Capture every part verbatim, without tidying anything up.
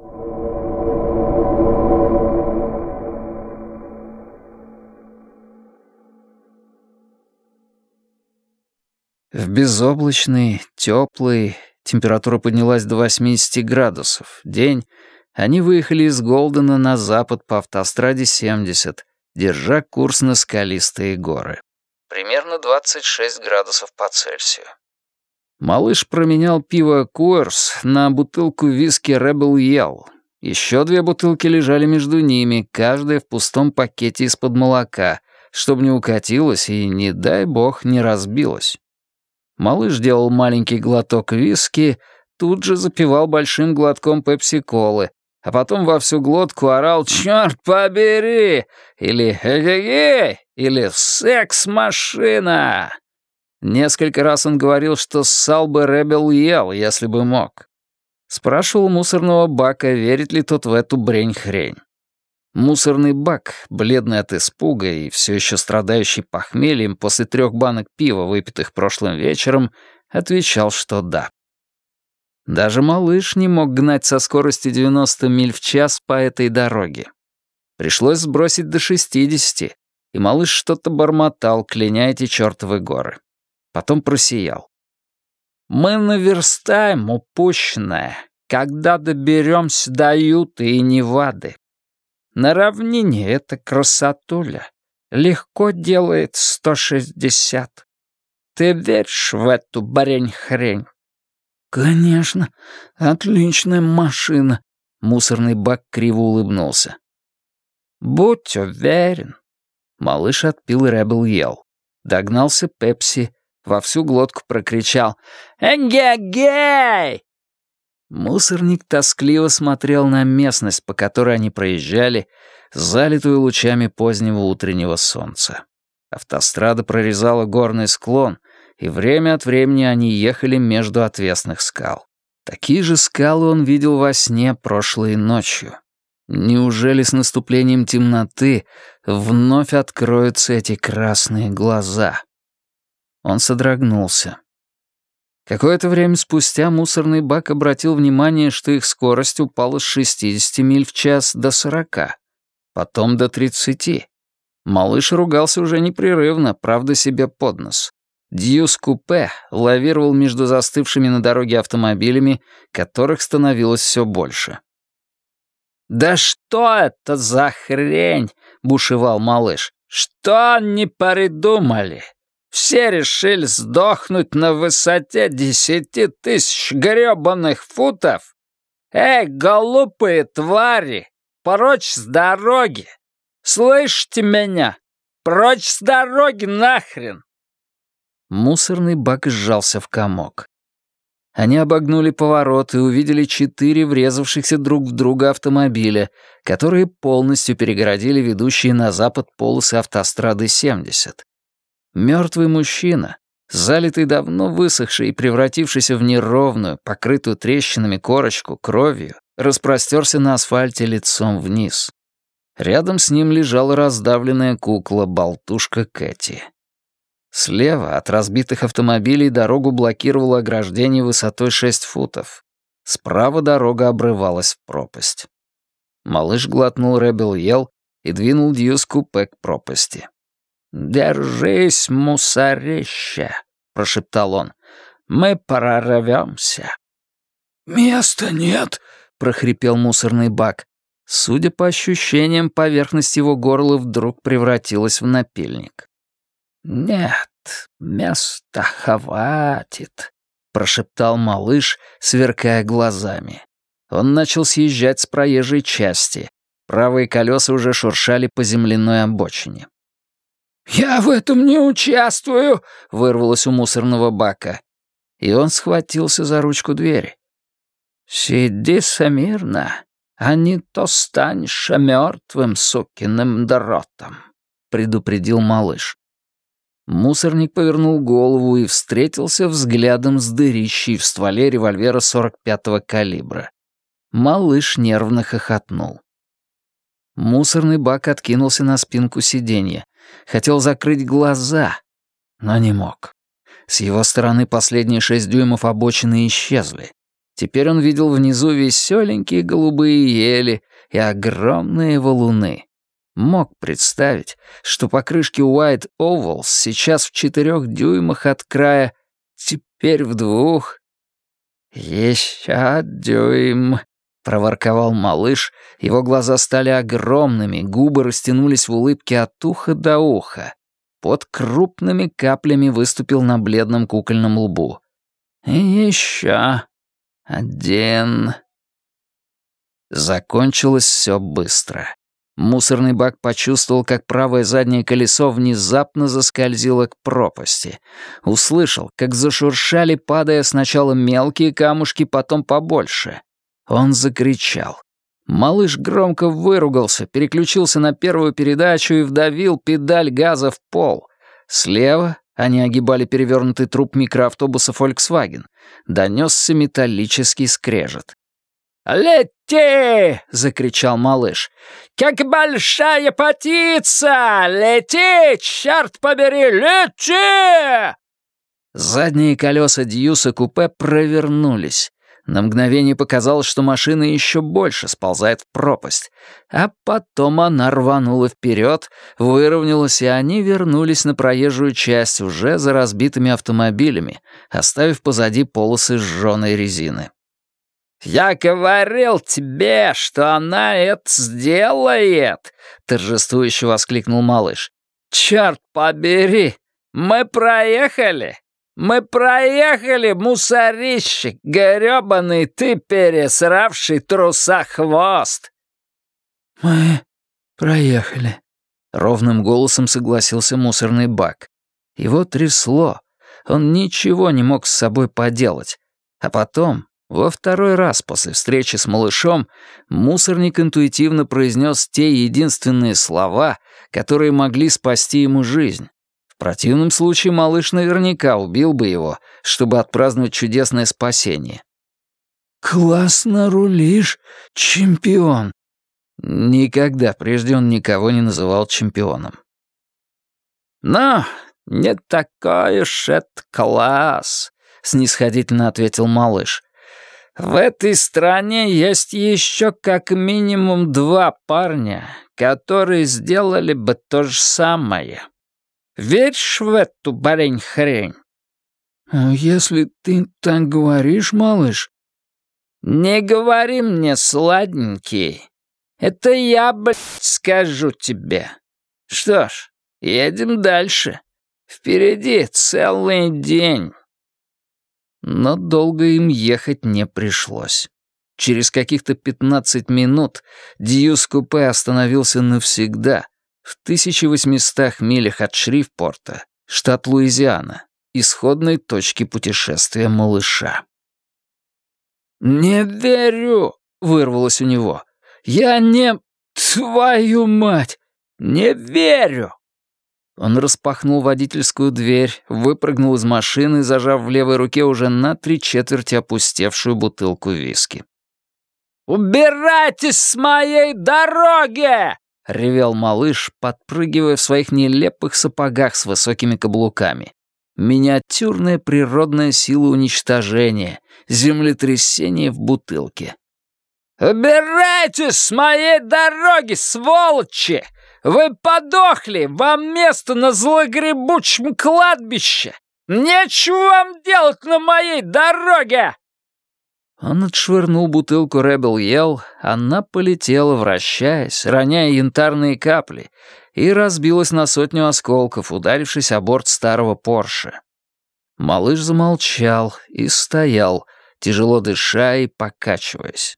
В безоблачный, теплый, температура поднялась до восьмидесяти градусов, день, они выехали из Голдена на запад по автостраде семьдесят, держа курс на скалистые горы. Примерно двадцать шесть градусов по Цельсию. Малыш променял пиво Куэрс на бутылку виски Rebel Yell. Еще две бутылки лежали между ними, каждая в пустом пакете из-под молока, чтобы не укатилась и, не дай бог, не разбилась. Малыш делал маленький глоток виски, тут же запивал большим глотком пепси-колы, а потом во всю глотку орал «Чёрт побери!» или «Эй-эй-эй!» или «Секс-машина!». Несколько раз он говорил, что ссал бы Rebel Yell, если бы мог. Спрашивал мусорного бака, верит ли тот в эту брень-хрень. Мусорный бак, бледный от испуга и все еще страдающий похмельем после трех банок пива, выпитых прошлым вечером, отвечал, что да. Даже малыш не мог гнать со скоростью девяносто миль в час по этой дороге. Пришлось сбросить до шестидесяти, и малыш что-то бормотал, кляня эти чертовы горы. Потом просиял. «Мы наверстаем упущенное, когда доберемся до Юты и Невады. На равнине эта красотуля легко делает сто шестьдесят. Ты веришь в эту барень-хрень?» «Конечно, отличная машина», — мусорный бак криво улыбнулся. «Будь уверен». Малыш отпил Rebel Yell. Догнался Пепси, во всю глотку прокричал «Эге-гей!». Мусорник тоскливо смотрел на местность, по которой они проезжали, залитую лучами позднего утреннего солнца. Автострада прорезала горный склон, и время от времени они ехали между отвесных скал. Такие же скалы он видел во сне прошлой ночью. Неужели с наступлением темноты вновь откроются эти красные глаза? Он содрогнулся. Какое-то время спустя мусорный бак обратил внимание, что их скорость упала с шестидесяти миль в час до сорока, потом до тридцати. Малыш ругался уже непрерывно, правда себе под нос. Дьюс-купе лавировал между застывшими на дороге автомобилями, которых становилось все больше. «Да что это за хрень?» — бушевал малыш. «Что они придумали? Все решили сдохнуть на высоте десяти тысяч грёбаных футов? Эй, глупые твари, прочь с дороги! Слышите меня? Прочь с дороги нахрен!» Мусорный бак сжался в комок. Они обогнули поворот и увидели четыре врезавшихся друг в друга автомобиля, которые полностью перегородили ведущие на запад полосы автострады семьдесят. Мертвый мужчина, залитый давно высохшей и превратившийся в неровную, покрытую трещинами корочку кровью, распростерся на асфальте лицом вниз. Рядом с ним лежала раздавленная кукла-болтушка Кэти. Слева от разбитых автомобилей дорогу блокировало ограждение высотой шесть футов. Справа дорога обрывалась в пропасть. Малыш глотнул Rebel Yell и двинул Дьюс-купе к пропасти. «Держись, мусорище!» — прошептал он. «Мы прорвемся». «Места нет!» — прохрипел мусорный бак. Судя по ощущениям, поверхность его горла вдруг превратилась в напильник. «Нет, места хватит», — прошептал малыш, сверкая глазами. Он начал съезжать с проезжей части. Правые колеса уже шуршали по земляной обочине. «Я в этом не участвую!» — вырвалось у мусорного бака. И он схватился за ручку двери. «Сиди смирно, а не то станешь мертвым сукиным дротом», — предупредил малыш. Мусорник повернул голову и встретился взглядом с дырищей в стволе револьвера сорок пятого калибра. Малыш нервно хохотнул. Мусорный бак откинулся на спинку сиденья. Хотел закрыть глаза, но не мог. С его стороны последние шесть дюймов обочины исчезли. Теперь он видел внизу веселенькие голубые ели и огромные валуны. Мог представить, что покрышки White Ovals сейчас в четырех дюймах от края, теперь в двух. «Еще дюйм», — проворковал малыш, его глаза стали огромными, губы растянулись в улыбке от уха до уха. Под крупными каплями выступил на бледном кукольном лбу. «Еще один». Закончилось все быстро. Мусорный бак почувствовал, как правое заднее колесо внезапно заскользило к пропасти. Услышал, как зашуршали, падая сначала мелкие камушки, потом побольше. Он закричал. Малыш громко выругался, переключился на первую передачу и вдавил педаль газа в пол. Слева, они огибали перевернутый труп микроавтобуса Volkswagen, донесся металлический скрежет. «Лети!» — закричал малыш. «Как большая птица! Лети, черт побери, лети!» Задние колеса Дьюса-купе провернулись. На мгновение показалось, что машина еще больше сползает в пропасть. А потом она рванула вперед, выровнялась, и они вернулись на проезжую часть уже за разбитыми автомобилями, оставив позади полосы сжёной резины. «Я говорил тебе, что она это сделает!» — торжествующе воскликнул малыш. «Черт побери! Мы проехали! Мы проехали, мусорищик, грёбаный ты пересравший труса хвост!» «Мы проехали», — ровным голосом согласился мусорный бак. Его трясло, он ничего не мог с собой поделать. А потом... Во второй раз после встречи с малышом мусорник интуитивно произнес те единственные слова, которые могли спасти ему жизнь. В противном случае малыш наверняка убил бы его, чтобы отпраздновать чудесное спасение. «Классно рулишь, чемпион!» Никогда прежде он никого не называл чемпионом. «Но не такой уж это класс», — снисходительно ответил малыш. «В этой стране есть еще как минимум два парня, которые сделали бы то же самое. Веришь в эту барень-хрень?» «Если ты так говоришь, малыш...» «Не говори мне, сладенький. Это я, блядь, скажу тебе. Что ж, едем дальше. Впереди целый день». Но долго им ехать не пришлось. Через каких-то пятнадцать минут Дьюс-купе остановился навсегда в тысяча восьмистах милях от Шрифпорта, штат Луизиана, исходной точки путешествия малыша. «Не верю!» — вырвалось у него. «Я не... Твою мать! Не верю!» Он распахнул водительскую дверь, выпрыгнул из машины, зажав в левой руке уже на три четверти опустевшую бутылку виски. «Убирайтесь с моей дороги!» — ревел малыш, подпрыгивая в своих нелепых сапогах с высокими каблуками. Миниатюрная природная сила уничтожения, землетрясение в бутылке. «Убирайтесь с моей дороги, сволочи! Вы подохли! Вам место на злогребучем кладбище! Нечего вам делать на моей дороге!» Он отшвырнул бутылку Rebel Yell, она полетела, вращаясь, роняя янтарные капли, и разбилась на сотню осколков, ударившись о борт старого Порше. Малыш замолчал и стоял, тяжело дыша и покачиваясь.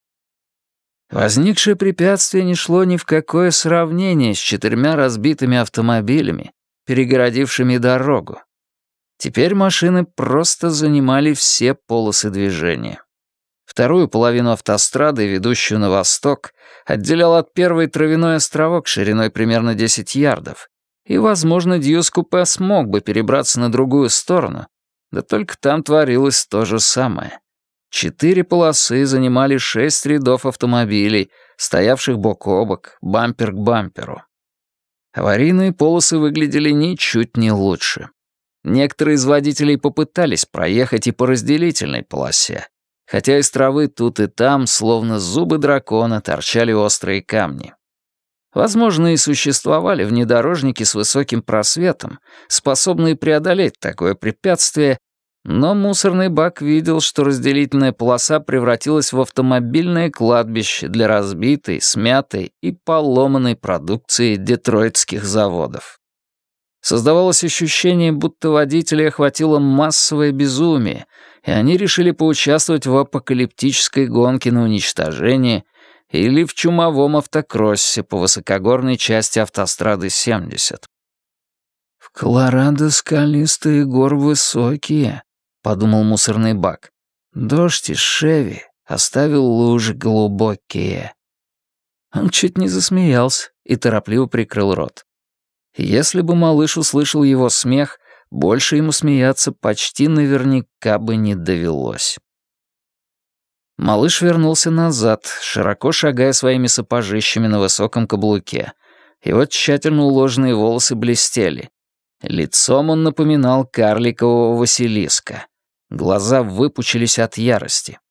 Возникшее препятствие не шло ни в какое сравнение с четырьмя разбитыми автомобилями, перегородившими дорогу. Теперь машины просто занимали все полосы движения. Вторую половину автострады, ведущую на восток, отделял от первой травяной островок шириной примерно десять ярдов, и, возможно, Дьюс-купе смог бы перебраться на другую сторону, да только там творилось то же самое. Четыре полосы занимали шесть рядов автомобилей, стоявших бок о бок, бампер к бамперу. Аварийные полосы выглядели ничуть не лучше. Некоторые из водителей попытались проехать и по разделительной полосе. хотя из травы тут и там, словно зубы дракона, торчали острые камни. Возможно, и существовали внедорожники с высоким просветом, способные преодолеть такое препятствие, но мусорный бак видел, что разделительная полоса превратилась в автомобильное кладбище для разбитой, смятой и поломанной продукции детройтских заводов. Создавалось ощущение, будто водителей охватило массовое безумие, и они решили поучаствовать в апокалиптической гонке на уничтожение или в чумовом автокроссе по высокогорной части автострады семьдесят. «В Колорадо скалистые гор высокие», — подумал мусорный бак. «Дождь из Шеви оставил лужи глубокие». Он чуть не засмеялся и торопливо прикрыл рот. Если бы малыш услышал его смех, больше ему смеяться почти наверняка бы не довелось. Малыш вернулся назад, широко шагая своими сапожищами на высоком каблуке. Его тщательно уложенные волосы блестели. Лицом он напоминал карликового Василиска. Глаза выпучились от ярости.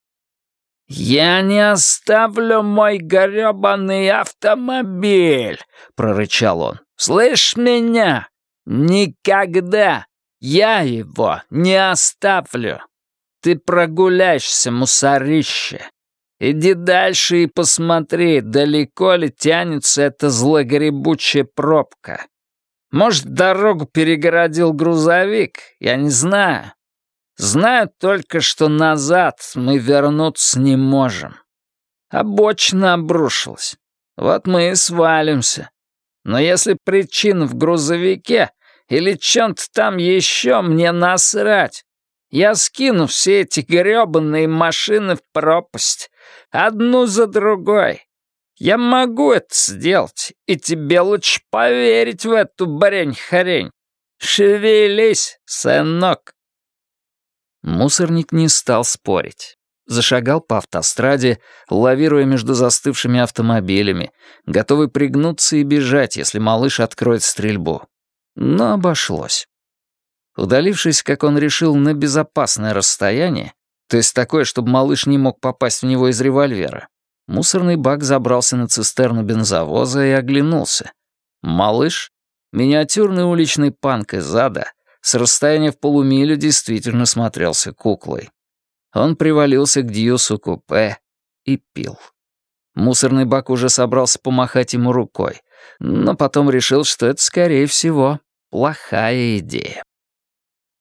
«Я не оставлю мой грёбаный автомобиль!» — прорычал он. «Слышь меня? Никогда! Я его не оставлю! Ты прогуляешься, мусорище! Иди дальше и посмотри, далеко ли тянется эта злогребучая пробка. Может, дорогу перегородил грузовик? Я не знаю. Знаю только, что назад мы вернуться не можем. Обочина обрушилась. Вот мы и свалимся. Но если причина в грузовике или чем-то там еще, мне насрать. Я скину все эти грёбаные машины в пропасть, одну за другой. Я могу это сделать, и тебе лучше поверить в эту брень-хрень. Шевелись, сынок». Мусорник не стал спорить. Зашагал по автостраде, лавируя между застывшими автомобилями, готовый пригнуться и бежать, если малыш откроет стрельбу. Но обошлось. Удалившись, как он решил, на безопасное расстояние, то есть такое, чтобы малыш не мог попасть в него из револьвера, мусорный бак забрался на цистерну бензовоза и оглянулся. Малыш, миниатюрный уличный панк из ада, с расстояния в полумилю действительно смотрелся куклой. Он привалился к Дьюсу купе и пил. Мусорный бак уже собрался помахать ему рукой, но потом решил, что это, скорее всего, плохая идея.